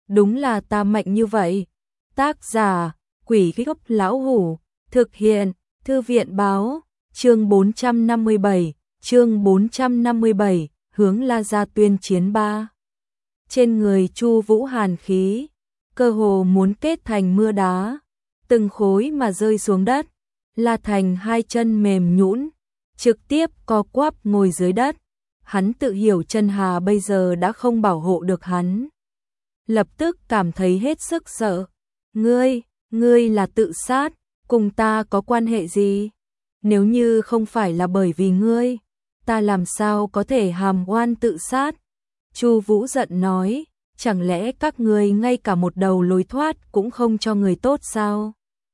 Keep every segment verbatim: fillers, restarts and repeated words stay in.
đúng là ta mạnh như vậy. Tác giả, Quỷ Gốc Lão Hủ, thực hiện, Thư viện báo, chương bốn trăm năm mươi bảy, chương bốn trăm năm mươi bảy, hướng La Gia tuyên chiến ba. Trên người Chu Vũ hàn khí, cơ hồ muốn kết thành mưa đá, từng khối mà rơi xuống đất. La Thành hai chân mềm nhũn, trực tiếp co quắp ngồi dưới đất. Hắn tự hiểu Chân Hà bây giờ đã không bảo hộ được hắn. Lập tức cảm thấy hết sức sợ. Ngươi, ngươi là tự sát, cùng ta có quan hệ gì? Nếu như không phải là bởi vì ngươi, ta làm sao có thể hàm oan tự sát? Chu Vũ giận nói, chẳng lẽ các ngươi ngay cả một đầu lối thoát cũng không cho người tốt sao?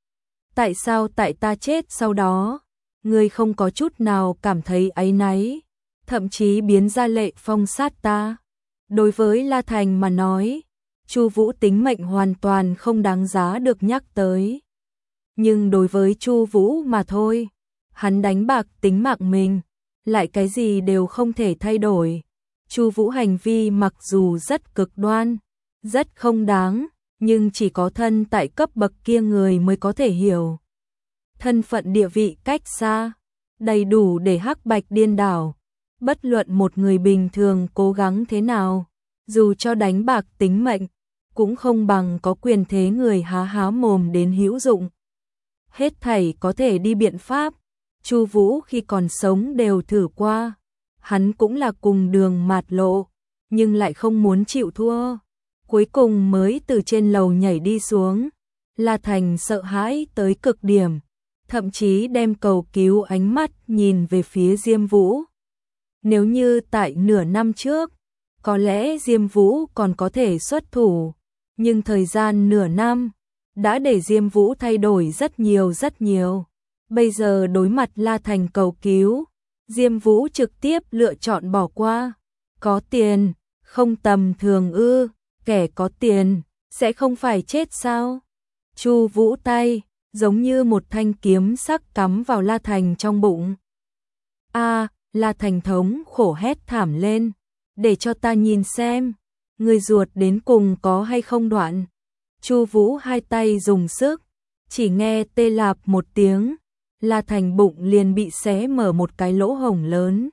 Tại sao tại ta chết sau đó, ngươi không có chút nào cảm thấy áy náy, thậm chí biến ra lệ phong sát ta? Đối với La Thành mà nói, Chu Vũ tính mệnh hoàn toàn không đáng giá được nhắc tới. Nhưng đối với Chu Vũ mà thôi, hắn đánh bạc tính mạng mình, lại cái gì đều không thể thay đổi. Chu Vũ hành vi mặc dù rất cực đoan, rất không đáng, nhưng chỉ có thân tại cấp bậc kia người mới có thể hiểu. Thân phận địa vị cách xa, đầy đủ để hắc bạch điên đảo. Bất luận một người bình thường cố gắng thế nào, dù cho đánh bạc tính mệnh, cũng không bằng có quyền thế người há há mồm đến hữu dụng. Hết thảy có thể đi biện pháp, Chu Vũ khi còn sống đều thử qua. Hắn cũng là cùng đường mạt lộ, nhưng lại không muốn chịu thua. Cuối cùng mới từ trên lầu nhảy đi xuống. La Thành sợ hãi tới cực điểm, thậm chí đem cầu cứu ánh mắt nhìn về phía Diêm Vũ. Nếu như tại nửa năm trước, có lẽ Diêm Vũ còn có thể xuất thủ, nhưng thời gian nửa năm đã để Diêm Vũ thay đổi rất nhiều rất nhiều. Bây giờ đối mặt La Thành cầu cứu, Diêm Vũ trực tiếp lựa chọn bỏ qua. Có tiền, không tầm thường ư? Kẻ có tiền sẽ không phải chết sao? Chu Vũ tay giống như một thanh kiếm sắc cắm vào La Thành trong bụng. A, La Thành thống khổ hét thảm lên, để cho ta nhìn xem, người ruột đến cùng có hay không đoạn. Chu Vũ hai tay dùng sức, chỉ nghe tê lạp một tiếng, La Thành bụng liền bị xé mở một cái lỗ hổng lớn.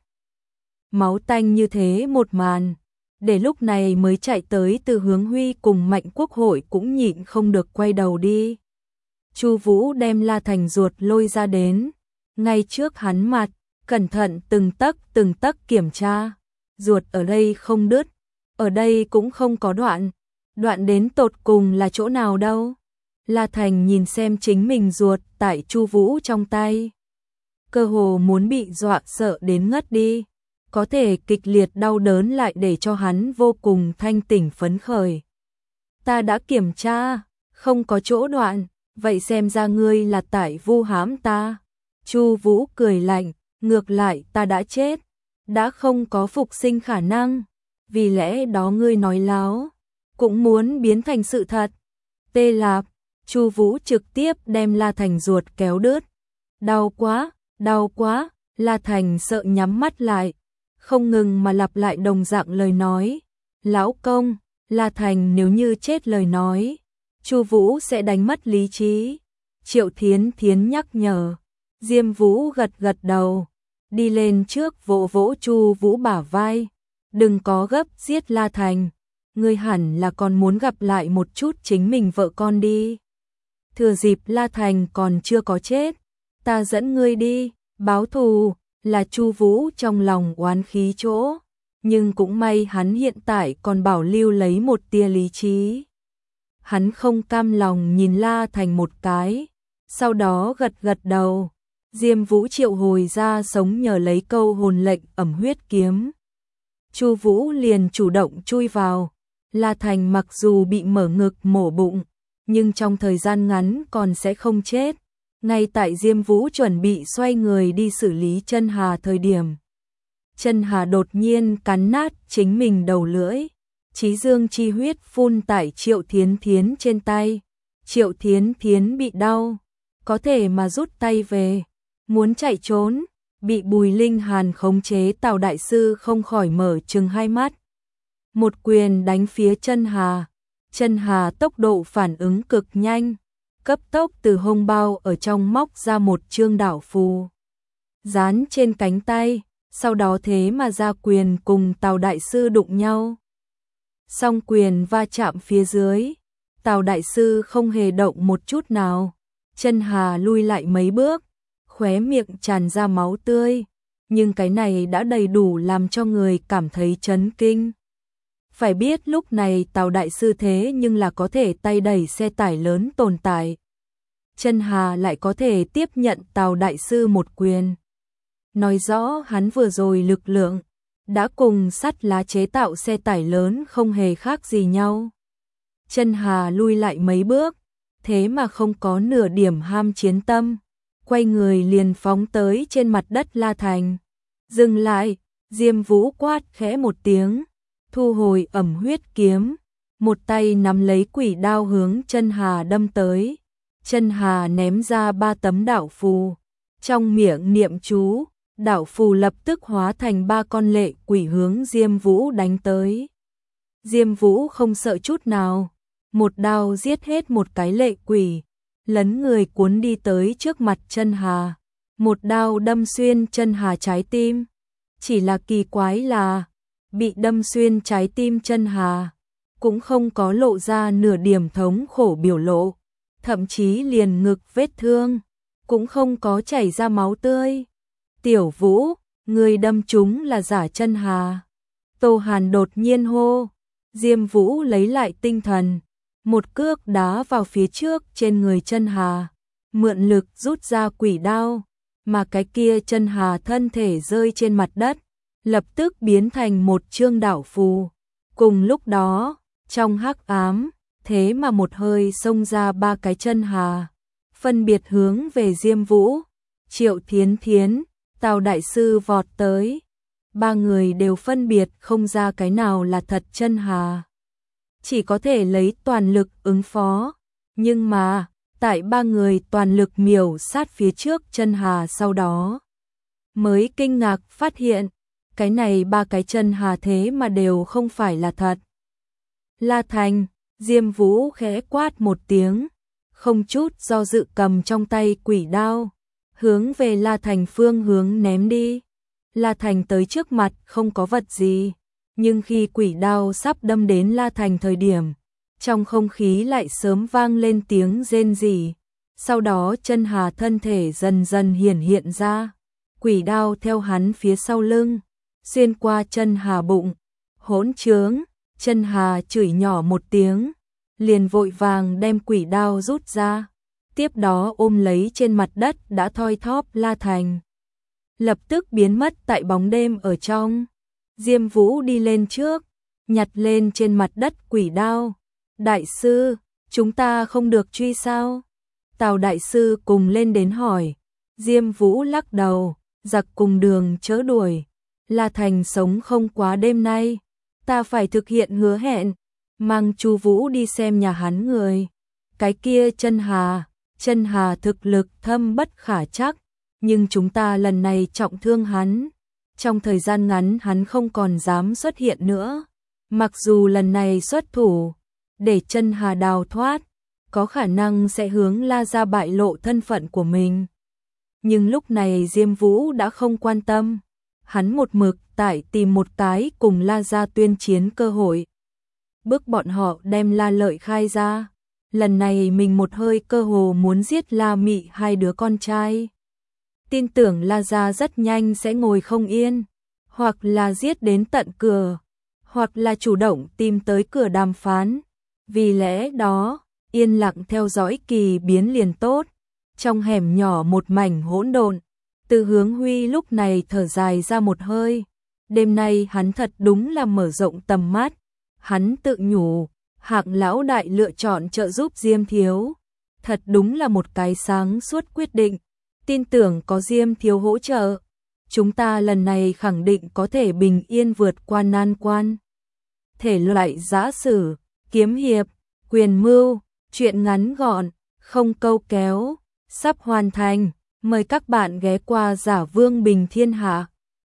Máu tanh như thế một màn, để lúc này mới chạy tới từ hướng Huy cùng Mạnh Quốc Hội cũng nhịn không được quay đầu đi. Chu Vũ đem La Thành ruột lôi ra đến, ngay trước hắn mặt, cẩn thận từng tấc từng tấc kiểm tra. Ruột ở đây không đứt, ở đây cũng không có đoạn, đoạn đến tột cùng là chỗ nào đâu? La Thành nhìn xem chính mình ruột tại Chu Vũ trong tay, cơ hồ muốn bị dọa sợ đến ngất đi. Có thể kịch liệt đau đớn lại để cho hắn vô cùng thanh tỉnh phấn khởi. Ta đã kiểm tra, không có chỗ đoạn, vậy xem ra ngươi là tại vu hãm ta. Chu Vũ cười lạnh, ngược lại ta đã chết, đã không có phục sinh khả năng, vì lẽ đó ngươi nói láo, cũng muốn biến thành sự thật. Tê lạp, Chu Vũ trực tiếp đem La Thành ruột kéo đứt. Đau quá, đau quá, La Thành sợ nhắm mắt lại, không ngừng mà lặp lại đồng dạng lời nói. Lão công, La Thành nếu như chết lời nói, Chu Vũ sẽ đánh mất lý trí. Triệu Thiến Thiến nhắc nhở. Diêm Vũ gật gật đầu, đi lên trước vỗ vỗ Chu Vũ bả vai. Đừng có gấp giết La Thành, ngươi hẳn là còn muốn gặp lại một chút chính mình vợ con đi. Thừa dịp La Thành còn chưa có chết, ta dẫn ngươi đi, báo thù. Là Chu Vũ trong lòng oán khí chỗ, nhưng cũng may hắn hiện tại còn bảo lưu lấy một tia lý trí. Hắn không cam lòng nhìn La Thành một cái, sau đó gật gật đầu. Diêm Vũ triệu hồi ra sống nhờ lấy câu hồn lệnh ẩm huyết kiếm. Chu Vũ liền chủ động chui vào. La Thành mặc dù bị mở ngực mổ bụng, nhưng trong thời gian ngắn còn sẽ không chết. Ngay tại Diêm Vũ chuẩn bị xoay người đi xử lý Chân Hà thời điểm, Chân Hà đột nhiên cắn nát chính mình đầu lưỡi, chí dương chi huyết phun tại Triệu Thiến Thiến trên tay. Triệu Thiến Thiến bị đau, có thể mà rút tay về, muốn chạy trốn, bị Bùi Linh Hàn khống chế. Tào đại sư không khỏi mở trừng hai mắt, một quyền đánh phía Chân Hà. Chân Hà tốc độ phản ứng cực nhanh, cấp tốc từ hông bao ở trong móc ra một chương đảo phù, dán trên cánh tay, sau đó thế mà ra quyền cùng Tào đại sư đụng nhau. Song quyền va chạm phía dưới, Tào đại sư không hề động một chút nào. Chân Hà lui lại mấy bước, khóe miệng tràn ra máu tươi, nhưng cái này đã đầy đủ làm cho người cảm thấy chấn kinh. Phải biết lúc này Tào đại sư thế nhưng là có thể tay đẩy xe tải lớn tồn tại. Chân Hà lại có thể tiếp nhận Tào đại sư một quyền. Nói rõ hắn vừa rồi lực lượng đã cùng sắt lá chế tạo xe tải lớn không hề khác gì nhau. Chân Hà lui lại mấy bước, thế mà không có nửa điểm ham chiến tâm, quay người liền phóng tới trên mặt đất La Thành. Dừng lại, Diêm Vũ quát khẽ một tiếng, thu hồi ẩm huyết kiếm, một tay nắm lấy quỷ đao hướng Chân Hà đâm tới. Chân Hà ném ra ba tấm đạo phù, trong miệng niệm chú, đạo phù lập tức hóa thành ba con lệ quỷ hướng Diêm Vũ đánh tới. Diêm Vũ không sợ chút nào, một đao giết hết một cái lệ quỷ, lấn người cuốn đi tới trước mặt Chân Hà, một đao đâm xuyên Chân Hà trái tim. Chỉ là kỳ quái là, bị đâm xuyên trái tim Chân Hà, cũng không có lộ ra nửa điểm thống khổ biểu lộ, thậm chí liền ngực vết thương, cũng không có chảy ra máu tươi. Tiểu Vũ, người đâm chúng là giả Chân Hà. Tô Hàn đột nhiên hô. Diêm Vũ lấy lại tinh thần, một cước đá vào phía trước trên người Chân Hà, mượn lực rút ra quỷ đao, mà cái kia Chân Hà thân thể rơi trên mặt đất, lập tức biến thành một chương đảo phù. Cùng lúc đó, trong hắc ám, thế mà một hơi xông ra ba cái Chân Hà, phân biệt hướng về Diêm Vũ, Triệu Thiến Thiến, Tào đại sư vọt tới. Ba người đều phân biệt không ra cái nào là thật Chân Hà, chỉ có thể lấy toàn lực ứng phó. Nhưng mà, tại ba người toàn lực miểu sát phía trước Chân Hà sau đó, mới kinh ngạc phát hiện, cái này ba cái Chân Hà thế mà đều không phải là thật. La Thành, Diêm Vũ khẽ quát một tiếng, không chút do dự cầm trong tay quỷ đao, hướng về La Thành phương hướng ném đi. La Thành tới trước mặt không có vật gì, nhưng khi quỷ đao sắp đâm đến La Thành thời điểm, trong không khí lại sớm vang lên tiếng rên rỉ. Sau đó Chân Hà thân thể dần dần hiển hiện ra, quỷ đao theo hắn phía sau lưng, xuyên qua Chân Hà bụng. Hỗn trướng, Chân Hà chửi nhỏ một tiếng, liền vội vàng đem quỷ đao rút ra, tiếp đó ôm lấy trên mặt đất đã thoi thóp La Thành, lập tức biến mất tại bóng đêm ở trong. Diêm Vũ đi lên trước, nhặt lên trên mặt đất quỷ đao. Đại sư, chúng ta không được truy sao? Tào đại sư cùng lên đến hỏi. Diêm Vũ lắc đầu, giặc cùng đường chớ đuổi. La Thành sống không quá đêm nay, ta phải thực hiện hứa hẹn, mang Chu Vũ đi xem nhà hắn người. Cái kia Chân Hà, Chân Hà thực lực thâm bất khả trắc, nhưng chúng ta lần này trọng thương hắn, trong thời gian ngắn hắn không còn dám xuất hiện nữa. Mặc dù lần này xuất thủ, để Chân Hà đào thoát, có khả năng sẽ hướng La gia bại lộ thân phận của mình. Nhưng lúc này Diêm Vũ đã không quan tâm, hắn một mực tại tìm một cái cùng La gia tuyên chiến cơ hội, bức bọn họ đem La Lợi khai ra. Lần này mình một hơi cơ hồ muốn giết La Mị hai đứa con trai. Tin tưởng La gia rất nhanh sẽ ngồi không yên, hoặc là giết đến tận cửa, hoặc là chủ động tìm tới cửa đàm phán. Vì lẽ đó, yên lặng theo dõi kỳ biến liền tốt. Trong hẻm nhỏ một mảnh hỗn độn, Từ Hướng Huy lúc này thở dài ra một hơi. Đêm nay hắn thật đúng là mở rộng tầm mắt. Hắn tự nhủ, Hạng lão đại lựa chọn trợ giúp Diêm thiếu, thật đúng là một cái sáng suốt quyết định. Tin tưởng có Diêm thiếu hỗ trợ, chúng ta lần này khẳng định có thể bình yên vượt qua nan quan. Thể loại giã sử, kiếm hiệp, quyền mưu, truyện ngắn gọn, không câu kéo, sắp hoàn thành. Mời các bạn ghé qua Giả Vương Bình Thiên Hạ.